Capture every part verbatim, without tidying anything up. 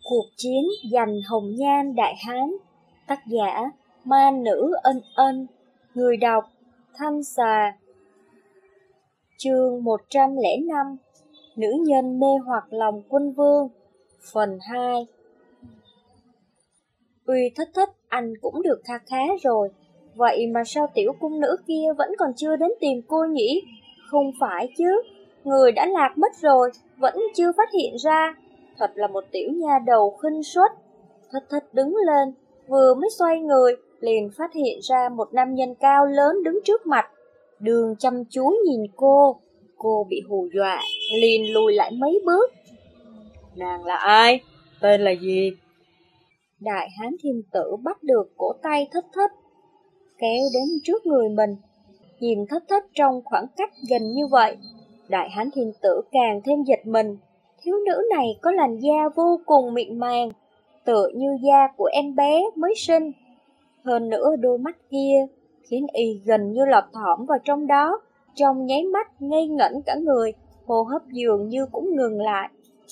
Cuộc chiến giành hồng nhan Đại Hán. Tác giả Ma Nữ Ân Ân. Người đọc Thanh Xà. Chương một trăm lẻ năm. Nữ nhân mê hoặc lòng quân vương. Phần hai. Uy Thất Thất anh cũng được kha khá rồi, vậy mà sao tiểu cung nữ kia vẫn còn chưa đến tìm cô nhỉ? Không phải chứ, người đã lạc mất rồi, vẫn chưa phát hiện ra. Thật là một tiểu nha đầu khinh suất. Thất Thất đứng lên, vừa mới xoay người, liền phát hiện ra một nam nhân cao lớn đứng trước mặt. Đường chăm chú nhìn cô, cô bị hù dọa, liền lùi lại mấy bước. Nàng là ai? Tên là gì? Đại Hán Thiên Tử bắt được cổ tay Thất Thất, kéo đến trước người mình. Nhìn Thất Thất trong khoảng cách gần như vậy, Đại Hán Thiên Tử càng thêm giật mình. Thiếu nữ này có làn da vô cùng mịn màng, tựa như da của em bé mới sinh. Hơn nữa đôi mắt kia khiến y gần như lọt thỏm vào trong đó, trong nháy mắt ngây ngẩn cả người, hô hấp dường như cũng ngừng lại.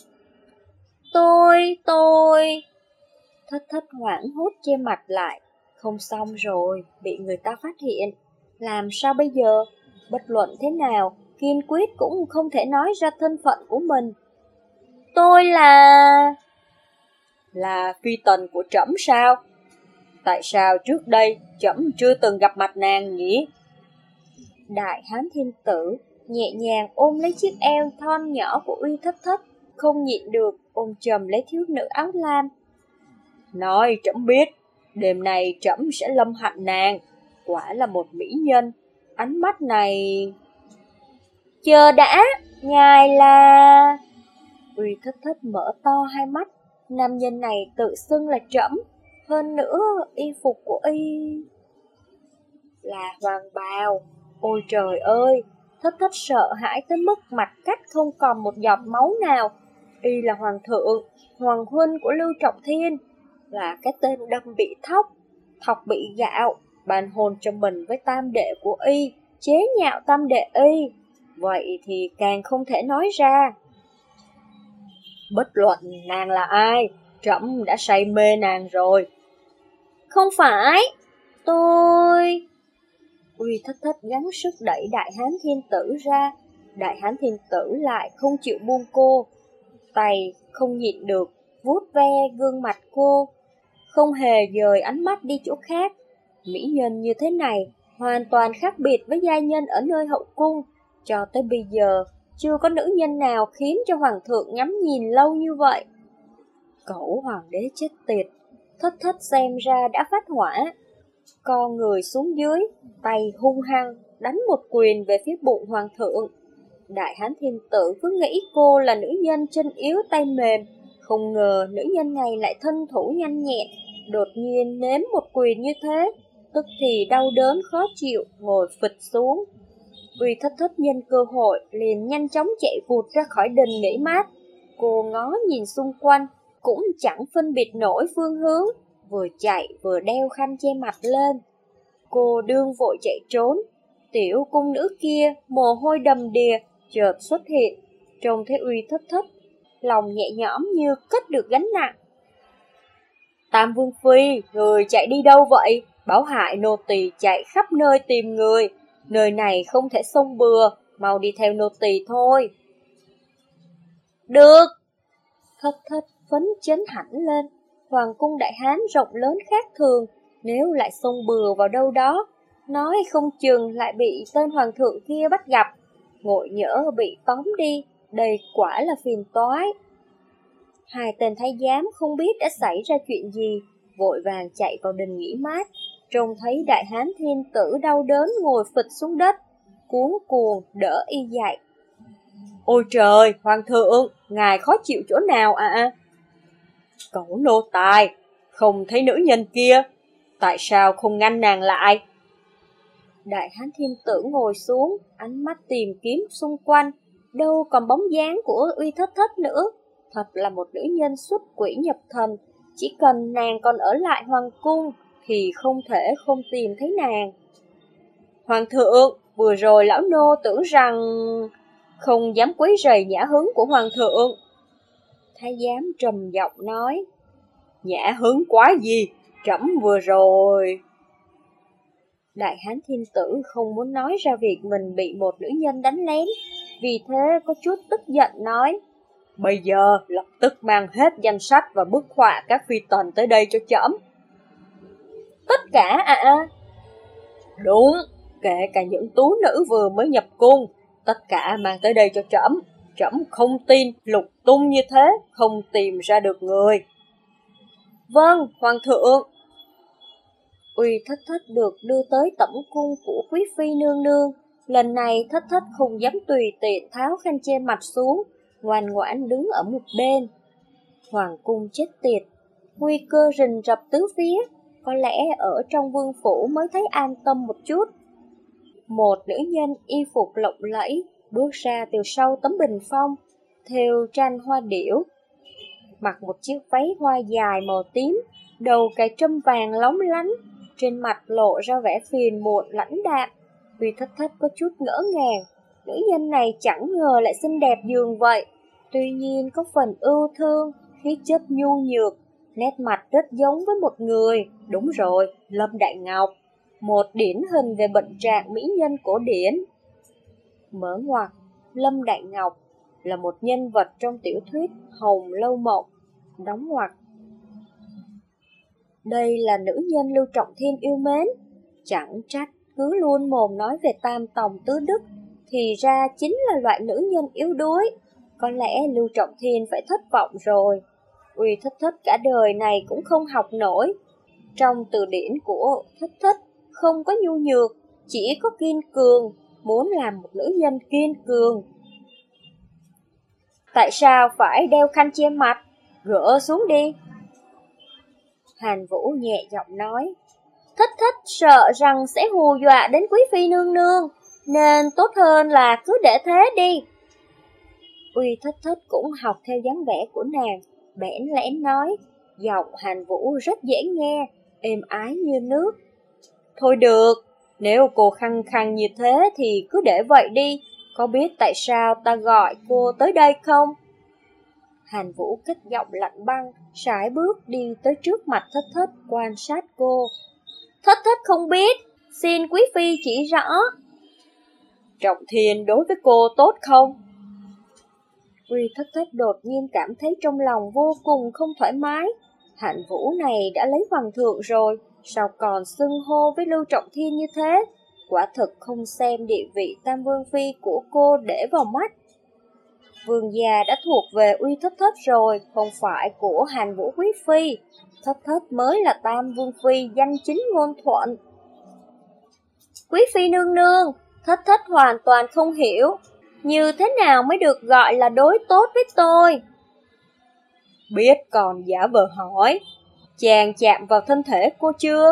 Tôi, tôi... Thất Thất hoảng hốt che mặt lại. Không xong rồi, bị người ta phát hiện. Làm sao bây giờ? Bất luận thế nào, kiên quyết cũng không thể nói ra thân phận của mình. Tôi là... Là phi tần của trẫm sao? Tại sao trước đây trẫm chưa từng gặp mặt nàng nhỉ? Đại Hán Thiên Tử nhẹ nhàng ôm lấy chiếc eo thon nhỏ của Uy Thất Thất, không nhịn được ôm chầm lấy thiếu nữ áo lam. Nói trẫm biết, đêm nay trẫm sẽ lâm hạnh nàng. Quả là một mỹ nhân. Ánh mắt này... Chờ đã, ngài là... Uy Thất Thất mở to hai mắt. Nam nhân này tự xưng là trẫm. Hơn nữa, y phục của y... là hoàng bào. Ôi trời ơi, Thất Thất sợ hãi tới mức mặt cắt không còn một giọt máu nào. Y là hoàng thượng, hoàng huynh của Lưu Trọng Thiên, là cái tên đâm bị thóc, thọc bị gạo, ban hôn cho mình với tam đệ của y, chế nhạo tam đệ y. Vậy thì càng không thể nói ra. Bất luận nàng là ai, trẫm đã say mê nàng rồi. Không phải, tôi... Uy Thất Thất gắng sức đẩy Đại Hán Thiên Tử ra. Đại Hán Thiên Tử lại không chịu buông cô. Tay không nhịn được, vuốt ve gương mặt cô, không hề dời ánh mắt đi chỗ khác. Mỹ nhân như thế này hoàn toàn khác biệt với giai nhân ở nơi hậu cung. Cho tới bây giờ, chưa có nữ nhân nào khiến cho hoàng thượng ngắm nhìn lâu như vậy. Cẩu hoàng đế chết tiệt, Thất Thất xem ra đã phát hỏa. Co người xuống dưới, tay hung hăng đánh một quyền về phía bụng hoàng thượng. Đại Hán Thiên Tử cứ nghĩ cô là nữ nhân chân yếu tay mềm, không ngờ nữ nhân này lại thân thủ nhanh nhẹn, đột nhiên nếm một quyền như thế, tức thì đau đớn khó chịu, ngồi phịch xuống. Uy Thất Thất nhân cơ hội liền nhanh chóng chạy vụt ra khỏi đình nghỉ mát. Cô ngó nhìn xung quanh, cũng chẳng phân biệt nổi phương hướng, vừa chạy vừa đeo khăn che mặt lên. Cô đương vội chạy trốn. Tiểu cung nữ kia mồ hôi đầm đìa chợt xuất hiện, trông thấy Uy Thất Thất, lòng nhẹ nhõm như cất được gánh nặng. Tam Vương Phi, người chạy đi đâu vậy? Bảo hại nô tỳ chạy khắp nơi tìm người. Nơi này không thể xông bừa, mau đi theo nô tỳ thôi. Được! Thất Thất phấn chấn hẳn lên. Hoàng cung Đại Hán rộng lớn khác thường, nếu lại xông bừa vào đâu đó, nói không chừng lại bị tên hoàng thượng kia bắt gặp, ngộ nhỡ bị tóm đi, đây quả là phiền toái. Hai tên thái giám không biết đã xảy ra chuyện gì, vội vàng chạy vào đình nghỉ mát, trông thấy Đại Hán Thiên Tử đau đớn ngồi phịch xuống đất, cuống cuồng đỡ y dậy. Ôi trời, hoàng thượng, ngài khó chịu chỗ nào ạ? À? Cẩu nô tài, không thấy nữ nhân kia, tại sao không ngăn nàng lại? Đại Hán Thiên Tử ngồi xuống, ánh mắt tìm kiếm xung quanh, đâu còn bóng dáng của Uy Thất Thất nữa. Thật là một nữ nhân xuất quỷ nhập thần, chỉ cần nàng còn ở lại hoàng cung thì không thể không tìm thấy nàng. Hoàng thượng, vừa rồi lão nô tưởng rằng không dám quấy rầy nhã hứng của hoàng thượng. Thái giám trầm giọng nói, nhã hứng quá gì, trẫm vừa rồi. Đại hán thiên tử không muốn nói ra việc mình bị một nữ nhân đánh lén, vì thế có chút tức giận nói, bây giờ lập tức mang hết danh sách và bức họa các phi tần tới đây cho trẫm. Tất cả ạ? À? Đúng, kể cả những tú nữ vừa mới nhập cung, tất cả mang tới đây cho trẫm. Trẫm không tin lục tung như thế, không tìm ra được người. Vâng, hoàng thượng. Uy Thất Thất được đưa tới tẩm cung của quý phi nương nương. Lần này Thất Thất không dám tùy tiện tháo khăn che mặt xuống, ngoan ngoãn đứng ở một bên. Hoàng cung chết tiệt, nguy cơ rình rập tứ phía, có lẽ ở trong vương phủ mới thấy an tâm một chút. Một nữ nhân y phục lộng lẫy bước ra từ sau tấm bình phong, thêu tranh hoa điểu, mặc một chiếc váy hoa dài màu tím, đầu cài trâm vàng lóng lánh, trên mặt lộ ra vẻ phiền muộn lãnh đạm. Uy Thất Thất có chút ngỡ ngàng, nữ nhân này chẳng ngờ lại xinh đẹp dường vậy. Tuy nhiên có phần ưu thương, khí chất nhu nhược, nét mặt rất giống với một người. Đúng rồi, Lâm Đại Ngọc, một điển hình về bệnh trạng mỹ nhân cổ điển. Mở ngoặc, Lâm Đại Ngọc là một nhân vật trong tiểu thuyết Hồng Lâu Mộng. Đóng ngoặc. Đây là nữ nhân Lưu Trọng Thiên yêu mến, chẳng trách cứ luôn mồm nói về tam tòng tứ đức, thì ra chính là loại nữ nhân yếu đuối. Có lẽ Lưu Trọng Thiên phải thất vọng rồi. Uy Thất Thất cả đời này cũng không học nổi. Trong từ điển của Thất Thất không có nhu nhược, chỉ có kiên cường, muốn làm một nữ nhân kiên cường. Tại sao phải đeo khăn che mặt? Gỡ xuống đi. Hàn Vũ nhẹ giọng nói, Thất Thất sợ rằng sẽ hù dọa đến quý phi nương nương, nên tốt hơn là cứ để thế đi. Uy Thất Thất cũng học theo dáng vẻ của nàng, bẽn lẽn nói, giọng Hàn Vũ rất dễ nghe, êm ái như nước. Thôi được, nếu cô khăng khăng như thế thì cứ để vậy đi, có biết tại sao ta gọi cô tới đây không? Hàn Vũ cất giọng lạnh băng, sải bước đi tới trước mặt Thất Thất quan sát cô. Thất Thất không biết, xin quý phi chỉ rõ. Trọng Thiên đối với cô tốt không? Uy Thất Thất đột nhiên cảm thấy trong lòng vô cùng không thoải mái. Hàn Vũ này đã lấy hoàng thượng rồi, sao còn xưng hô với Lưu Trọng Thiên như thế? Quả thực không xem địa vị tam vương phi của cô để vào mắt. Vương gia đã thuộc về Uy Thất Thất rồi, không phải của Hàn Vũ quý phi. Thất Thất mới là tam vương phi danh chính ngôn thuận. Quý phi nương nương, Thất Thất hoàn toàn không hiểu, như thế nào mới được gọi là đối tốt với tôi? Biết còn giả vờ hỏi, chàng chạm vào thân thể cô chưa?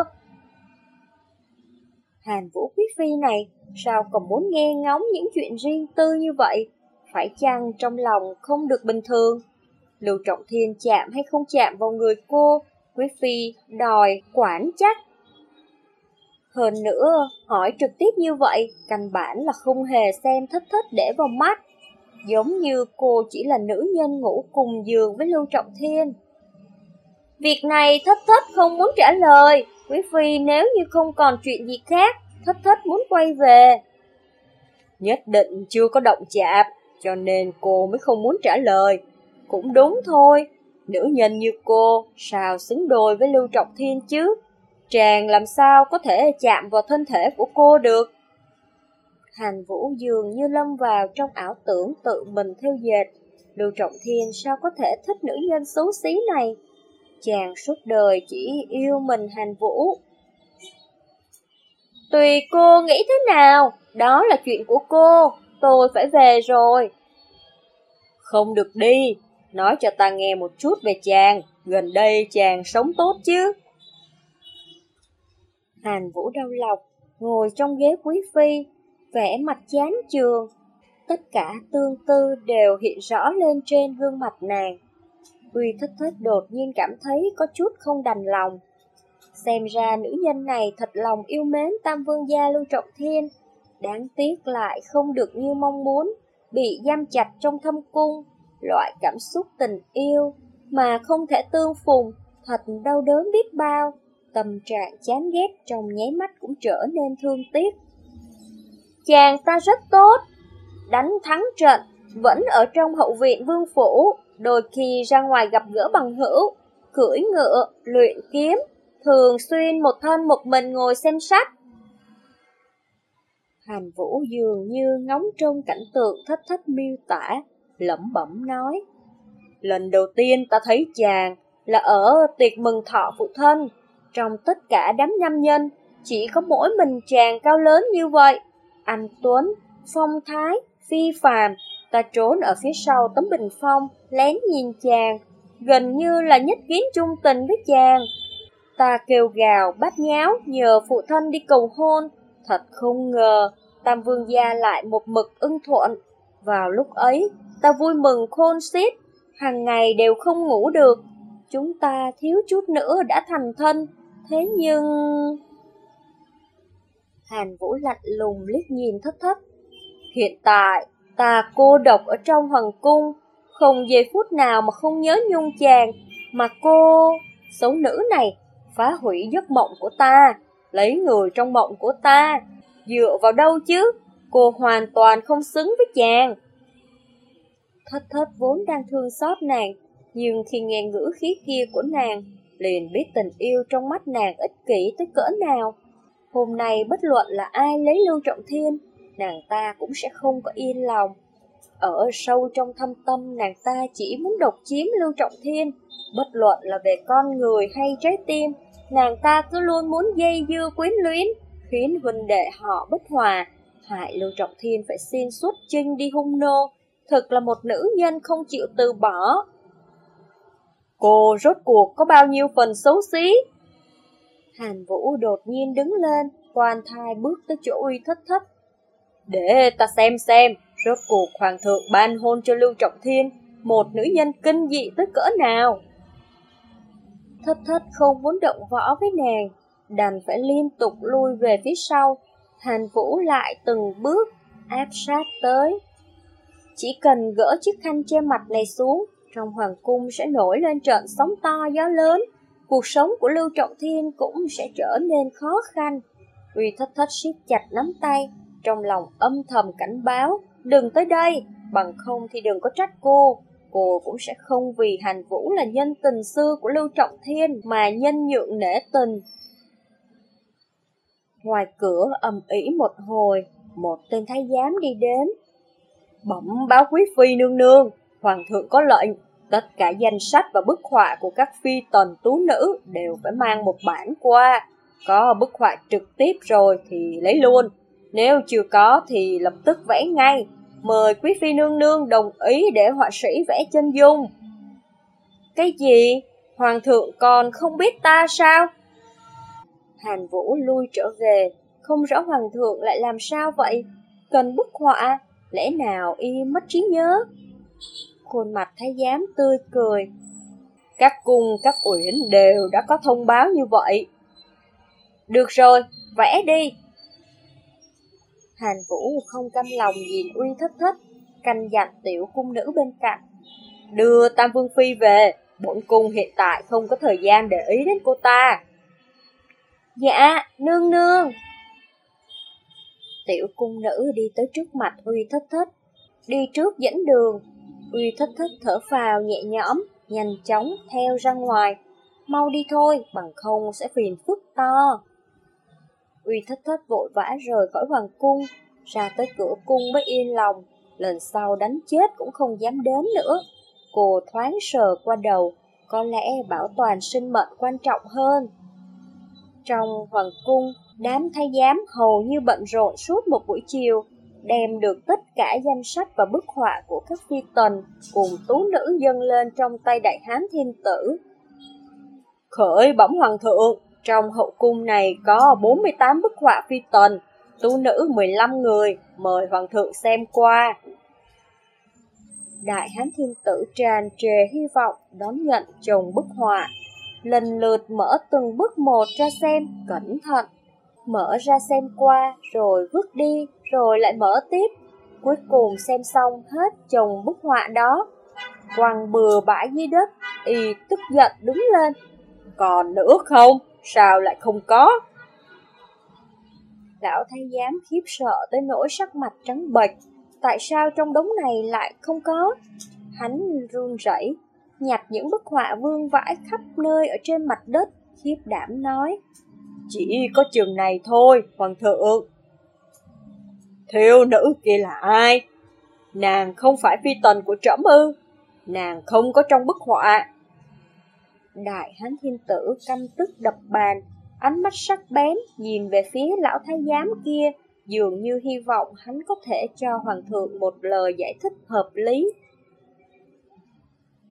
Hàn Vũ quý phi này sao còn muốn nghe ngóng những chuyện riêng tư như vậy? Phải chăng trong lòng không được bình thường? Lưu Trọng Thiên chạm hay không chạm vào người cô, quý phi đòi quản chắc. Hơn nữa, hỏi trực tiếp như vậy, căn bản là không hề xem Thất Thất để vào mắt. Giống như cô chỉ là nữ nhân ngủ cùng giường với Lưu Trọng Thiên. Việc này Thất Thất không muốn trả lời. Quý phi nếu như không còn chuyện gì khác, Thất Thất muốn quay về. Nhất định chưa có động chạm, cho nên cô mới không muốn trả lời. Cũng đúng thôi, nữ nhân như cô sao xứng đôi với Lưu Trọng Thiên chứ? Chàng làm sao có thể chạm vào thân thể của cô được? Hàn Vũ dường như lâm vào trong ảo tưởng tự mình theo dệt. Lưu Trọng Thiên sao có thể thích nữ nhân xấu xí này? Chàng suốt đời chỉ yêu mình Hàn Vũ. Tùy cô nghĩ thế nào, đó là chuyện của cô, tôi phải về rồi. Không được đi, nói cho ta nghe một chút về chàng, gần đây chàng sống tốt chứ? Hàn Vũ đau lòng, ngồi trong ghế quý phi, vẻ mặt chán chường. Tất cả tương tư đều hiện rõ lên trên gương mặt nàng. Uy Thất Thất đột nhiên cảm thấy có chút không đành lòng. Xem ra nữ nhân này thật lòng yêu mến tam vương gia Lưu Trọng Thiên. Đáng tiếc lại không được như mong muốn, bị giam chặt trong thâm cung. loại cảm xúc tình yêu mà không thể tương phùng, thật đau đớn biết bao. Tâm trạng chán ghét trong nháy mắt cũng trở nên thương tiếc. Chàng ta rất tốt, đánh thắng trận, vẫn ở trong hậu viện vương phủ, đôi khi ra ngoài gặp gỡ bằng hữu, cưỡi ngựa, luyện kiếm, thường xuyên một thân một mình ngồi xem sách. Hàn Vũ dường như ngóng trông cảnh tượng Thất Thất miêu tả, lẩm bẩm nói: lần đầu tiên ta thấy chàng là ở tiệc mừng thọ phụ thân. Trong tất cả đám nam nhân, chỉ có mỗi mình chàng cao lớn như vậy, anh tuấn, phong thái, phi phàm. Ta trốn ở phía sau tấm bình phong, lén nhìn chàng, gần như là nhất kiến chung tình với chàng. Ta kêu gào bát nháo nhờ phụ thân đi cầu hôn, thật không ngờ Tam Vương gia lại một mực ưng thuận. Vào lúc ấy, ta vui mừng khôn xiết, hàng ngày đều không ngủ được. Chúng ta thiếu chút nữa đã thành thân, thế nhưng... Hàn Vũ lạnh lùng liếc nhìn Thất Thất. Hiện tại, ta cô độc ở trong hoàng cung, không giây phút nào mà không nhớ nhung chàng. Mà cô, xấu nữ này, phá hủy giấc mộng của ta, lấy người trong mộng của ta. Dựa vào đâu chứ? Cô hoàn toàn không xứng với chàng. Thất Thất vốn đang thương xót nàng, nhưng khi nghe ngữ khí kia của nàng, liền biết tình yêu trong mắt nàng ích kỷ tới cỡ nào. Hôm nay bất luận là ai lấy Lưu Trọng Thiên, nàng ta cũng sẽ không có yên lòng. Ở sâu trong thâm tâm, nàng ta chỉ muốn độc chiếm Lưu Trọng Thiên. Bất luận là về con người hay trái tim, nàng ta cứ luôn muốn dây dưa quyến luyến, khiến huynh đệ họ bất hòa, hại Lưu Trọng Thiên phải xin xuất chinh đi hung nô. Thực là một nữ nhân không chịu từ bỏ. Cô rốt cuộc có bao nhiêu phần xấu xí? Hàn Vũ đột nhiên đứng lên, khoan thai bước tới chỗ Uy Thất Thất. Để ta xem xem, rốt cuộc hoàng thượng ban hôn cho Lưu Trọng Thiên một nữ nhân kinh dị tới cỡ nào. Thất Thất không muốn động võ với nàng, đành phải liên tục lui về phía sau. Hàn Vũ lại từng bước áp sát tới. Chỉ cần gỡ chiếc khăn che mặt này xuống, trong hoàng cung sẽ nổi lên trận sóng to gió lớn, cuộc sống của Lưu Trọng Thiên cũng sẽ trở nên khó khăn. Uy Thất Thất siết chặt nắm tay, trong lòng âm thầm cảnh báo, đừng tới đây, bằng không thì đừng có trách cô. Cô cũng sẽ không vì Hàn Vũ là nhân tình xưa của Lưu Trọng Thiên mà nhân nhượng nể tình. Ngoài cửa ầm ĩ một hồi, một tên thái giám đi đến. Bẩm báo quý phi nương nương, hoàng thượng có lệnh, tất cả danh sách và bức họa của các phi tần tú nữ đều phải mang một bản qua. Có bức họa trực tiếp rồi thì lấy luôn, nếu chưa có thì lập tức vẽ ngay. Mời quý phi nương nương đồng ý để họa sĩ vẽ chân dung. Cái gì? Hoàng thượng còn không biết ta sao? Hàn Vũ lui trở về, không rõ hoàng thượng lại làm sao vậy? Cần bức họa, lẽ nào y mất trí nhớ? Khuôn mặt thái giám tươi cười. Các cung, các uyển đều đã có thông báo như vậy. Được rồi, vẽ đi. Hàn Vũ không cam lòng nhìn Uy Thất Thất, canh dặn tiểu cung nữ bên cạnh. Đưa Tam Vương Phi về, bổn cung hiện tại không có thời gian để ý đến cô ta. Dạ, nương nương. Tiểu cung nữ đi tới trước mặt Uy Thất Thất, đi trước dẫn đường. Uy Thất Thất thở phào nhẹ nhõm, nhanh chóng theo ra ngoài. Mau đi thôi, bằng không sẽ phiền phức to. Uy Thất Thất vội vã rời khỏi hoàng cung, ra tới cửa cung mới yên lòng. Lần sau đánh chết cũng không dám đến nữa. Cô thoáng sờ qua đầu, có lẽ bảo toàn sinh mệnh quan trọng hơn. Trong hoàng cung, đám thái giám hầu như bận rộn suốt một buổi chiều, đem được tất cả danh sách và bức họa của các phi tần cùng tú nữ dâng lên trong tay Đại Hán Thiên Tử. Khởi bẩm hoàng thượng, trong hậu cung này có bốn mươi tám bức họa phi tần, tú nữ mười lăm người, mời hoàng thượng xem qua. Đại Hán Thiên Tử tràn trề hy vọng đón nhận chồng bức họa, lần lượt mở từng bức một ra xem, cẩn thận. Mở ra xem qua, rồi vứt đi, rồi lại mở tiếp. Cuối cùng xem xong hết chồng bức họa đó, quăng bừa bãi dưới đất. Y tức giận đứng lên. Còn nữa không? Sao lại không có? Lão thái giám khiếp sợ tới nỗi sắc mặt trắng bệch. Tại sao trong đống này lại không có? Hắn run rẩy, nhặt những bức họa vương vãi khắp nơi ở trên mặt đất, khiếp đảm nói: Chỉ có chừng này thôi, hoàng thượng. Thiếu nữ kia là ai? Nàng không phải phi tần của trẫm ư? Nàng không có trong bức họa. Đại hán thiên tử căm tức đập bàn, ánh mắt sắc bén nhìn về phía lão thái giám kia, dường như hy vọng hắn có thể cho hoàng thượng một lời giải thích hợp lý.